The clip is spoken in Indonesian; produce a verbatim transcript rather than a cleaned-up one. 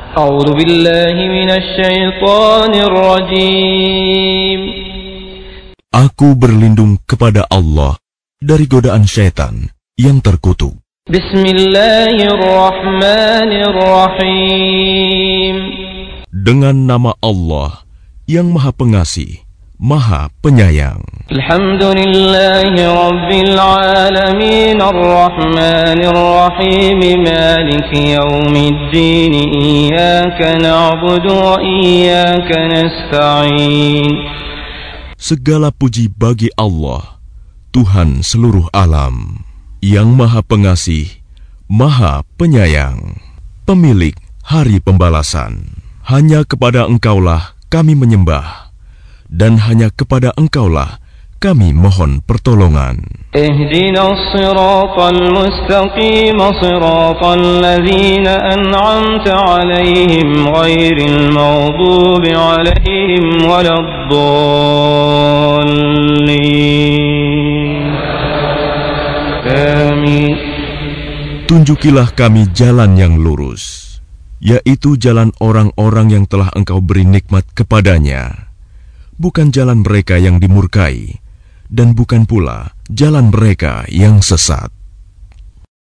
A'udzu billahi minasy syaithanir rajim. Aku berlindung kepada Allah dari godaan syaitan yang terkutuk. Bismillahirrahmanirrahim. Dengan nama Allah yang Maha Pengasih, Maha Penyayang. Alhamdulillahi Rabbil Alamin, Ar-Rahmanir Rahim, Maliki Yaumiddin, Iyyaka na'budu wa iyyaka nasta'in. Segala puji bagi Allah, Tuhan seluruh alam, yang Maha Pengasih, Maha Penyayang, pemilik hari pembalasan. Hanya kepada Engkaulah kami menyembah, dan hanya kepada Engkaulah kami mohon pertolongan. Ihdinas siratal mustaqim, siratal ladzina an'amta 'alaihim ghairil maghdubi 'alaihim waladdallin. Amin. Tunjukilah kami jalan yang lurus, yaitu jalan orang-orang yang telah Engkau beri nikmat kepadanya, bukan jalan mereka yang dimurkai, dan bukan pula jalan mereka yang sesat.